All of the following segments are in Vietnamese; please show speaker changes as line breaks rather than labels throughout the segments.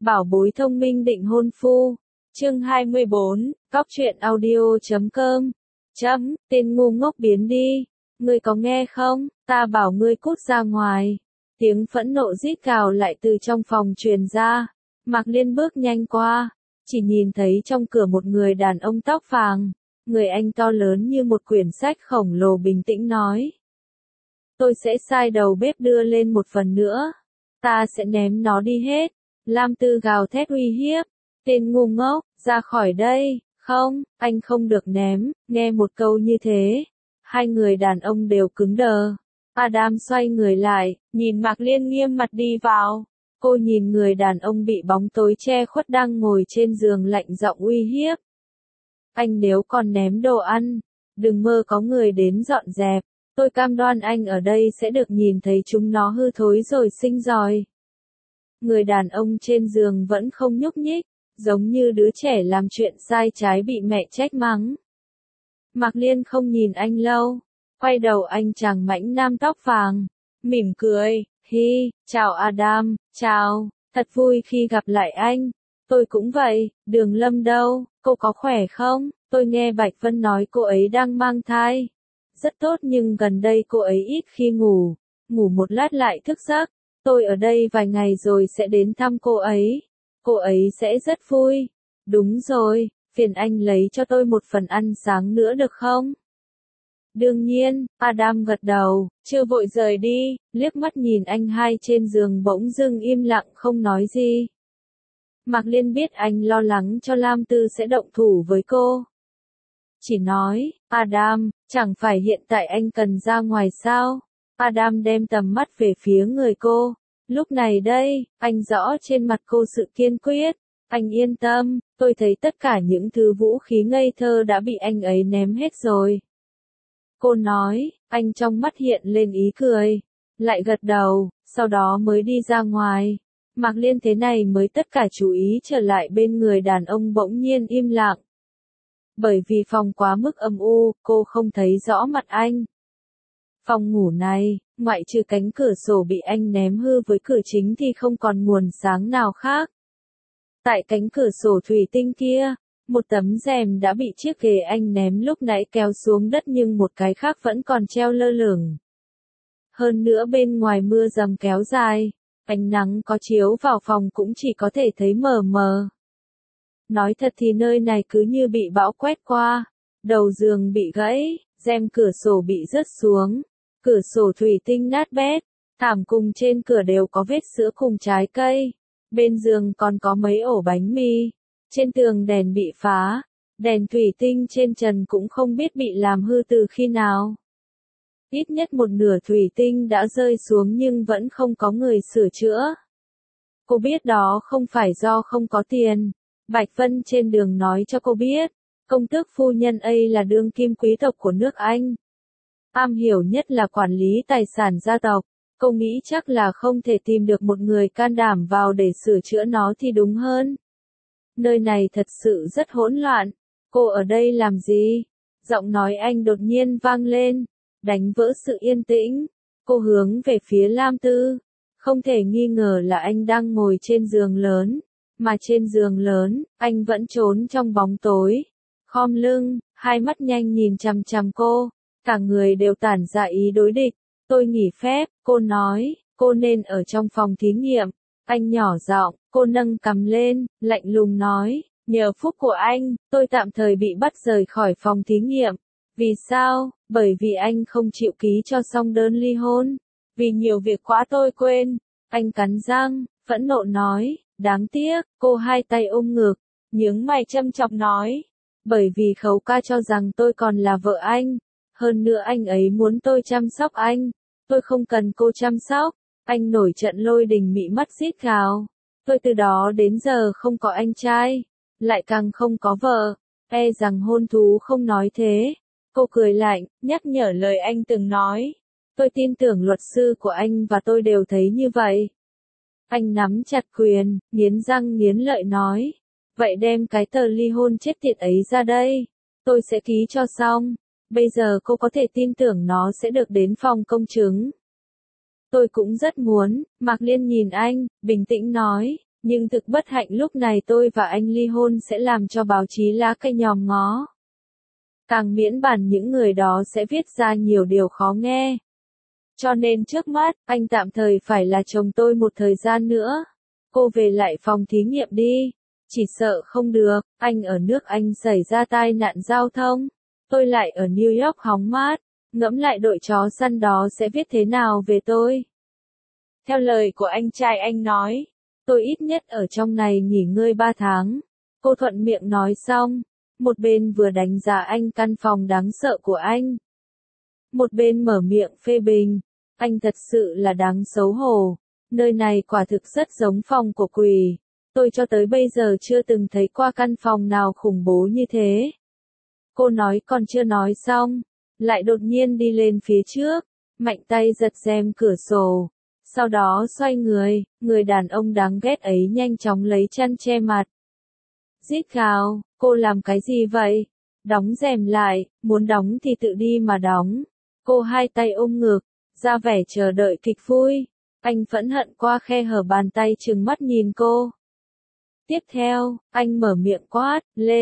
Bảo bối thông minh định hôn phu. Chương 24, Cóc truyện audio.com. Tên ngu ngốc biến đi. Ngươi có nghe không? Ta bảo ngươi cút ra ngoài. Tiếng phẫn nộ rít gào lại từ trong phòng truyền ra. Mạc Liên bước nhanh qua, chỉ nhìn thấy trong cửa một người đàn ông tóc vàng. Người anh to lớn như một quyển sách khổng lồ bình tĩnh nói. Tôi sẽ sai đầu bếp đưa lên một phần nữa. Ta sẽ ném nó đi hết. Lam Tư gào thét uy hiếp. Tên ngu ngốc, ra khỏi đây. Không, anh không được ném. Nghe một câu như thế, hai người đàn ông đều cứng đờ. Adam xoay người lại, nhìn Mạc Liên nghiêm mặt đi vào. Cô nhìn người đàn ông bị bóng tối che khuất đang ngồi trên giường lạnh giọng uy hiếp. Anh nếu còn ném đồ ăn, đừng mơ có người đến dọn dẹp. Tôi cam đoan anh ở đây sẽ được nhìn thấy chúng nó hư thối rồi sinh giòi. Người đàn ông trên giường vẫn không nhúc nhích, giống như đứa trẻ làm chuyện sai trái bị mẹ trách mắng. Mạc Liên không nhìn anh lâu, quay đầu anh chàng mãnh nam tóc vàng, mỉm cười, hi, chào Adam, chào, thật vui khi gặp lại anh. Tôi cũng vậy, Đường Lâm đâu, cô có khỏe không? Tôi nghe Bạch Vân nói cô ấy đang mang thai. Rất tốt nhưng gần đây cô ấy ít khi ngủ một lát lại thức giấc. Tôi ở đây vài ngày rồi sẽ đến thăm cô ấy. Cô ấy sẽ rất vui. Đúng rồi, phiền anh lấy cho tôi một phần ăn sáng nữa được không? Đương nhiên, Adam gật đầu, chưa vội rời đi, liếc mắt nhìn anh hai trên giường bỗng dưng im lặng không nói gì. Mạc Liên biết anh lo lắng cho Lam Tư sẽ động thủ với cô. Chỉ nói, Adam, chẳng phải hiện tại anh cần ra ngoài sao? Adam đem tầm mắt về phía người cô. Lúc này đây, anh rõ trên mặt cô sự kiên quyết. Anh yên tâm, tôi thấy tất cả những thứ vũ khí ngây thơ đã bị anh ấy ném hết rồi. Cô nói, anh trong mắt hiện lên ý cười. Lại gật đầu, sau đó mới đi ra ngoài. Mạc Liên thế này mới tất cả chú ý trở lại bên người đàn ông bỗng nhiên im lặng. Bởi vì phòng quá mức âm u, cô không thấy rõ mặt anh. Phòng ngủ này, ngoại trừ cánh cửa sổ bị anh ném hư với cửa chính thì không còn nguồn sáng nào khác. Tại cánh cửa sổ thủy tinh kia, một tấm rèm đã bị chiếc ghế anh ném lúc nãy kéo xuống đất nhưng một cái khác vẫn còn treo lơ lửng. Hơn nữa bên ngoài mưa dầm kéo dài, ánh nắng có chiếu vào phòng cũng chỉ có thể thấy mờ mờ. Nói thật thì nơi này cứ như bị bão quét qua, đầu giường bị gãy, rèm cửa sổ bị rớt xuống, cửa sổ thủy tinh nát bét, thảm cùng trên cửa đều có vết sữa cùng trái cây, bên giường còn có mấy ổ bánh mì, trên tường đèn bị phá, đèn thủy tinh trên trần cũng không biết bị làm hư từ khi nào. Ít nhất một nửa thủy tinh đã rơi xuống nhưng vẫn không có người sửa chữa. Cô biết đó không phải do không có tiền. Bạch Vân trên đường nói cho cô biết, công tước phu nhân ấy là đương kim quý tộc của nước Anh. Am hiểu nhất là quản lý tài sản gia tộc, cô nghĩ chắc là không thể tìm được một người can đảm vào để sửa chữa nó thì đúng hơn. Nơi này thật sự rất hỗn loạn, cô ở đây làm gì? Giọng nói anh đột nhiên vang lên, đánh vỡ sự yên tĩnh. Cô hướng về phía Lam Tư, không thể nghi ngờ là anh đang ngồi trên giường lớn. Mà trên giường lớn, anh vẫn trốn trong bóng tối. Khom lưng, hai mắt nhanh nhìn chằm chằm cô. Cả người đều tản ra ý đối địch. Tôi nghỉ phép, cô nói, cô nên ở trong phòng thí nghiệm. Anh nhỏ giọng, cô nâng cằm lên, lạnh lùng nói, nhờ phúc của anh, tôi tạm thời bị bắt rời khỏi phòng thí nghiệm. Vì sao? Bởi vì anh không chịu ký cho xong đơn ly hôn. Vì nhiều việc quá tôi quên. Anh cắn răng, phẫn nộ nói. Đáng tiếc, cô hai tay ôm ngực, nhướng mày châm chọc nói. Bởi vì Khấu ca cho rằng tôi còn là vợ anh. Hơn nữa anh ấy muốn tôi chăm sóc anh. Tôi không cần cô chăm sóc. Anh nổi trận lôi đình mị mắt rít gào. Tôi từ đó đến giờ không có anh trai. Lại càng không có vợ. E rằng hôn thú không nói thế. Cô cười lạnh, nhắc nhở lời anh từng nói. Tôi tin tưởng luật sư của anh và tôi đều thấy như vậy. Anh nắm chặt quyền, nghiến răng nghiến lợi nói. Vậy đem cái tờ ly hôn chết tiệt ấy ra đây. Tôi sẽ ký cho xong. Bây giờ cô có thể tin tưởng nó sẽ được đến phòng công chứng. Tôi cũng rất muốn. Mạc Liên nhìn anh, bình tĩnh nói. Nhưng thực bất hạnh lúc này tôi và anh ly hôn sẽ làm cho báo chí lá cây nhòm ngó. Càng miễn bàn những người đó sẽ viết ra nhiều điều khó nghe. Cho nên trước mắt, anh tạm thời phải là chồng tôi một thời gian nữa. Cô về lại phòng thí nghiệm đi. Chỉ sợ không được, anh ở nước Anh xảy ra tai nạn giao thông. Tôi lại ở New York hóng mát. Ngẫm lại đội chó săn đó sẽ viết thế nào về tôi. Theo lời của anh trai anh nói, tôi ít nhất ở trong này nghỉ ngơi 3 tháng. Cô thuận miệng nói xong. Một bên vừa đánh giá anh căn phòng đáng sợ của anh. Một bên mở miệng phê bình. Anh thật sự là đáng xấu hổ. Nơi này quả thực rất giống phòng của quỷ. Tôi cho tới bây giờ chưa từng thấy qua căn phòng nào khủng bố như thế. Cô nói còn chưa nói xong. Lại đột nhiên đi lên phía trước. Mạnh tay giật rèm cửa sổ. Sau đó xoay người đàn ông đáng ghét ấy nhanh chóng lấy chăn che mặt. Rít gào, cô làm cái gì vậy? Đóng rèm lại, muốn đóng thì tự đi mà đóng. Cô hai tay ôm ngực, ra vẻ chờ đợi kịch vui. Anh phẫn hận qua khe hở bàn tay trừng mắt nhìn cô. Tiếp theo, anh mở miệng quát,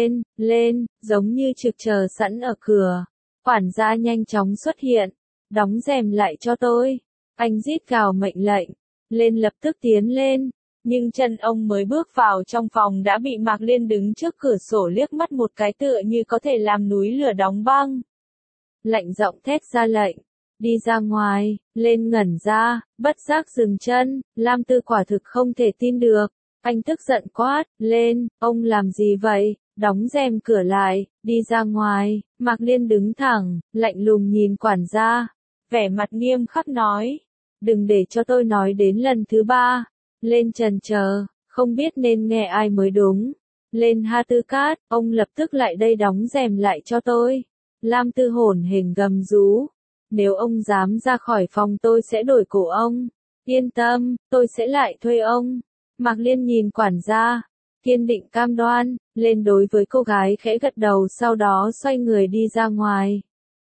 lên, giống như trực chờ sẵn ở cửa. Quản gia nhanh chóng xuất hiện, đóng rèm lại cho tôi. Anh rít gào mệnh lệnh, lên lập tức tiến lên. Nhưng chân ông mới bước vào trong phòng đã bị Mạc Liên đứng trước cửa sổ liếc mắt một cái tựa như có thể làm núi lửa đóng băng. Lạnh giọng thét ra lệnh, đi ra ngoài, lên ngẩn ra, bất giác dừng chân, Lam Tư quả thực không thể tin được. Anh tức giận quát, lên, ông làm gì vậy, đóng rèm cửa lại, đi ra ngoài. Mạc Liên đứng thẳng, lạnh lùng nhìn quản gia, vẻ mặt nghiêm khắc nói, đừng để cho tôi nói đến lần thứ 3. Lên chần chờ, không biết nên nghe ai mới đúng. Lên Ha Tư Cát, ông lập tức lại đây đóng rèm lại cho tôi. Lam Tư hổn hển gầm rú. Nếu ông dám ra khỏi phòng tôi sẽ đổi cổ ông. Yên tâm, tôi sẽ lại thuê ông. Mạc Liên nhìn quản gia, kiên định cam đoan, lên đối với cô gái khẽ gật đầu sau đó xoay người đi ra ngoài.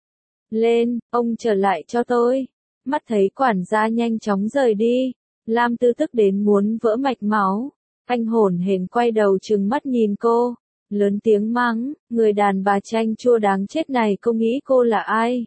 Lên, ông trở lại cho tôi. Mắt thấy quản gia nhanh chóng rời đi. Lam Tư tức đến muốn vỡ mạch máu. Anh hổn hển quay đầu trừng mắt nhìn cô. Lớn tiếng mắng, người đàn bà chanh chua đáng chết này cô nghĩ cô là ai?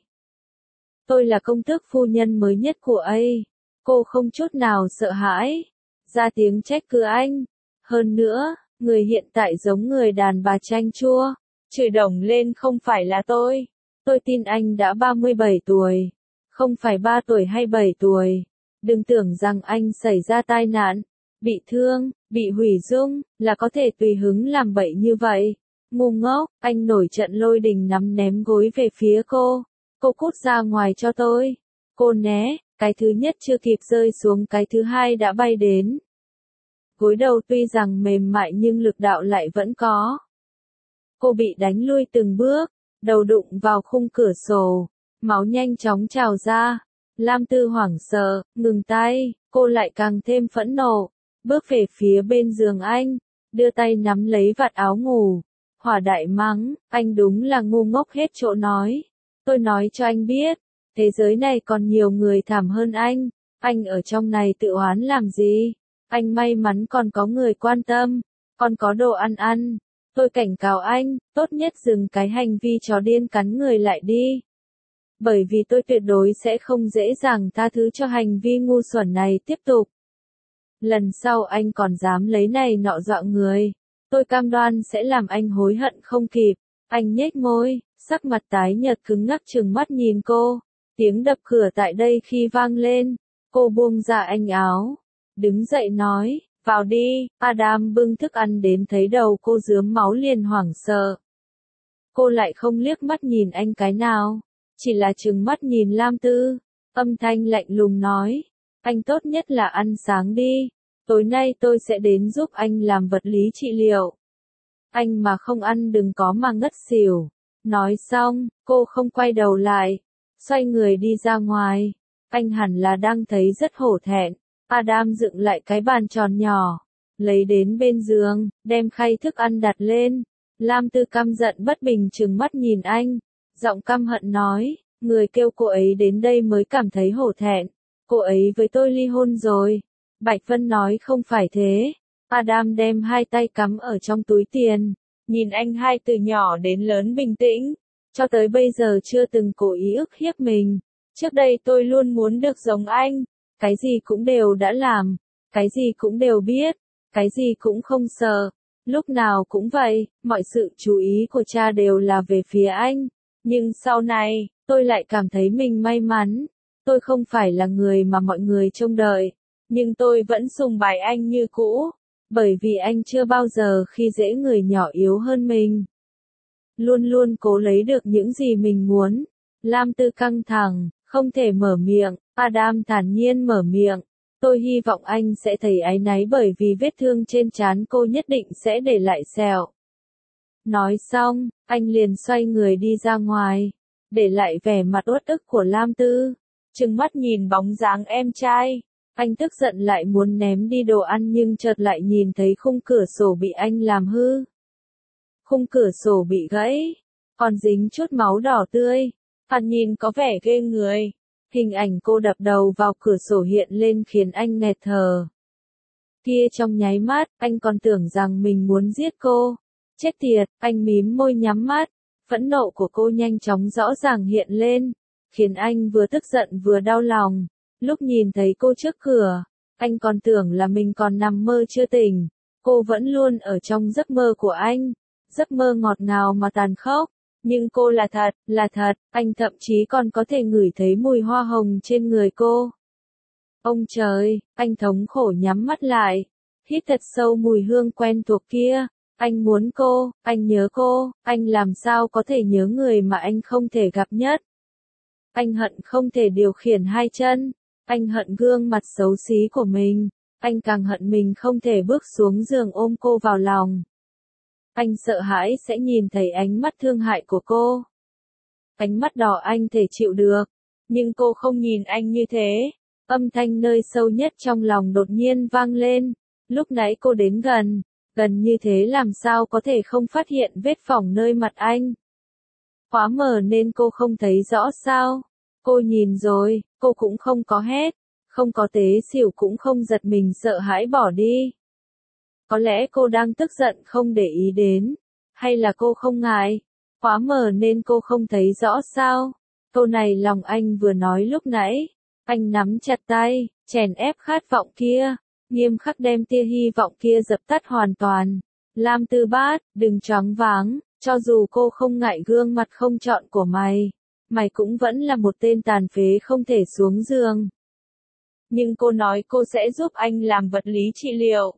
Tôi là công tước phu nhân mới nhất của ấy. Cô không chút nào sợ hãi. Ra tiếng trách cứ anh. Hơn nữa, người hiện tại giống người đàn bà chanh chua. Chửi đồng lên không phải là tôi. Tôi tin anh đã 37 tuổi. Không phải 3 tuổi hay 7 tuổi. Đừng tưởng rằng anh xảy ra tai nạn, bị thương, bị hủy dung, là có thể tùy hứng làm bậy như vậy. Ngu ngốc, anh nổi trận lôi đình nắm ném gối về phía cô. Cô cút ra ngoài cho tôi. Cô né, cái thứ nhất chưa kịp rơi xuống cái thứ hai đã bay đến. Gối đầu tuy rằng mềm mại nhưng lực đạo lại vẫn có. Cô bị đánh lui từng bước, đầu đụng vào khung cửa sổ, máu nhanh chóng trào ra. Lam Tư hoảng sợ, ngừng tay, cô lại càng thêm phẫn nộ, bước về phía bên giường anh, đưa tay nắm lấy vạt áo ngủ, hỏa đại mắng, anh đúng là ngu ngốc hết chỗ nói. Tôi nói cho anh biết, thế giới này còn nhiều người thảm hơn anh ở trong này tự oán làm gì? Anh may mắn còn có người quan tâm, còn có đồ ăn ăn. Tôi cảnh cáo anh, tốt nhất dừng cái hành vi chó điên cắn người lại đi. Bởi vì tôi tuyệt đối sẽ không dễ dàng tha thứ cho hành vi ngu xuẩn này tiếp tục. Lần sau anh còn dám lấy này nọ dọa người, tôi cam đoan sẽ làm anh hối hận không kịp. Anh nhếch môi, sắc mặt tái nhợt cứng ngắc trừng mắt nhìn cô. Tiếng đập cửa tại đây khi vang lên, cô buông ra anh áo, đứng dậy nói, vào đi. Adam bưng thức ăn đến thấy đầu cô rướm máu liền hoảng sợ. Cô lại không liếc mắt nhìn anh cái nào, chỉ là trừng mắt nhìn Lam Tư, âm thanh lạnh lùng nói, anh tốt nhất là ăn sáng đi, tối nay tôi sẽ đến giúp anh làm vật lý trị liệu. Anh mà không ăn đừng có mà ngất xỉu. Nói xong, cô không quay đầu lại, xoay người đi ra ngoài. Anh hẳn là đang thấy rất hổ thẹn. Adam dựng lại cái bàn tròn nhỏ, lấy đến bên giường, đem khay thức ăn đặt lên. Lam Tư căm giận bất bình trừng mắt nhìn anh, giọng căm hận nói, người kêu cô ấy đến đây mới cảm thấy hổ thẹn. Cô ấy với tôi ly hôn rồi. Bạch Vân nói không phải thế. Adam đem hai tay cắm ở trong túi tiền, nhìn anh hai từ nhỏ đến lớn bình tĩnh, cho tới bây giờ chưa từng cố ý ức hiếp mình. Trước đây tôi luôn muốn được giống anh, cái gì cũng đều đã làm, cái gì cũng đều biết, cái gì cũng không sợ. Lúc nào cũng vậy, mọi sự chú ý của cha đều là về phía anh. Nhưng sau này, tôi lại cảm thấy mình may mắn. Tôi không phải là người mà mọi người trông đợi, nhưng tôi vẫn sùng bái anh như cũ, bởi vì anh chưa bao giờ khi dễ người nhỏ yếu hơn mình. Luôn luôn cố lấy được những gì mình muốn. Lam Tư căng thẳng, không thể mở miệng, Adam thản nhiên mở miệng. Tôi hy vọng anh sẽ thấy áy náy bởi vì vết thương trên trán cô nhất định sẽ để lại sẹo. Nói xong, anh liền xoay người đi ra ngoài, để lại vẻ mặt uất ức của Lam Tư, trừng mắt nhìn bóng dáng em trai. Anh tức giận lại muốn ném đi đồ ăn nhưng chợt lại nhìn thấy khung cửa sổ bị anh làm hư. Khung cửa sổ bị gãy, còn dính chút máu đỏ tươi, thoạt nhìn có vẻ ghê người. Hình ảnh cô đập đầu vào cửa sổ hiện lên khiến anh nghẹt thở. Kia trong nháy mắt, anh còn tưởng rằng mình muốn giết cô. Chết tiệt, anh mím môi nhắm mắt. Phẫn nộ của cô nhanh chóng rõ ràng hiện lên, khiến anh vừa tức giận vừa đau lòng. Lúc nhìn thấy cô trước cửa, anh còn tưởng là mình còn nằm mơ chưa tỉnh. Cô vẫn luôn ở trong giấc mơ của anh. Giấc mơ ngọt ngào mà tàn khốc. Nhưng cô là thật, anh thậm chí còn có thể ngửi thấy mùi hoa hồng trên người cô. Ông trời, anh thống khổ nhắm mắt lại, hít thật sâu mùi hương quen thuộc kia. Anh muốn cô, anh nhớ cô, anh làm sao có thể nhớ người mà anh không thể gặp nhất. Anh hận không thể điều khiển hai chân, anh hận gương mặt xấu xí của mình, anh càng hận mình không thể bước xuống giường ôm cô vào lòng. Anh sợ hãi sẽ nhìn thấy ánh mắt thương hại của cô. Ánh mắt đỏ anh thể chịu được, nhưng cô không nhìn anh như thế. Âm thanh nơi sâu nhất trong lòng đột nhiên vang lên. Lúc nãy cô đến gần như thế làm sao có thể không phát hiện vết phỏng nơi mặt anh. Quá mờ nên cô không thấy rõ sao. Cô nhìn rồi, cô cũng không có hét, không có tế xỉu cũng không giật mình sợ hãi bỏ đi. Có lẽ cô đang tức giận không để ý đến, hay là cô không ngại, quá mờ nên cô không thấy rõ sao. Câu này lòng anh vừa nói lúc nãy, anh nắm chặt tay, chèn ép khát vọng kia, nghiêm khắc đem tia hy vọng kia dập tắt hoàn toàn. Lam Tư Bát, đừng choáng váng, cho dù cô không ngại gương mặt không chọn của mày cũng vẫn là một tên tàn phế không thể xuống giường. Nhưng cô nói cô sẽ giúp anh làm vật lý trị liệu.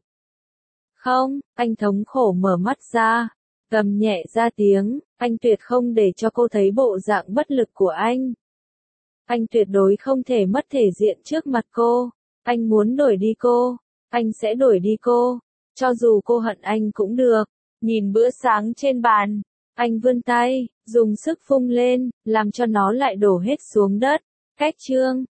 Không, anh thống khổ mở mắt ra, gầm nhẹ ra tiếng, anh tuyệt không để cho cô thấy bộ dạng bất lực của anh. Anh tuyệt đối không thể mất thể diện trước mặt cô, anh muốn đuổi đi cô, anh sẽ đuổi đi cô, cho dù cô hận anh cũng được. Nhìn bữa sáng trên bàn, anh vươn tay, dùng sức phung lên, làm cho nó lại đổ hết xuống đất. Cách chương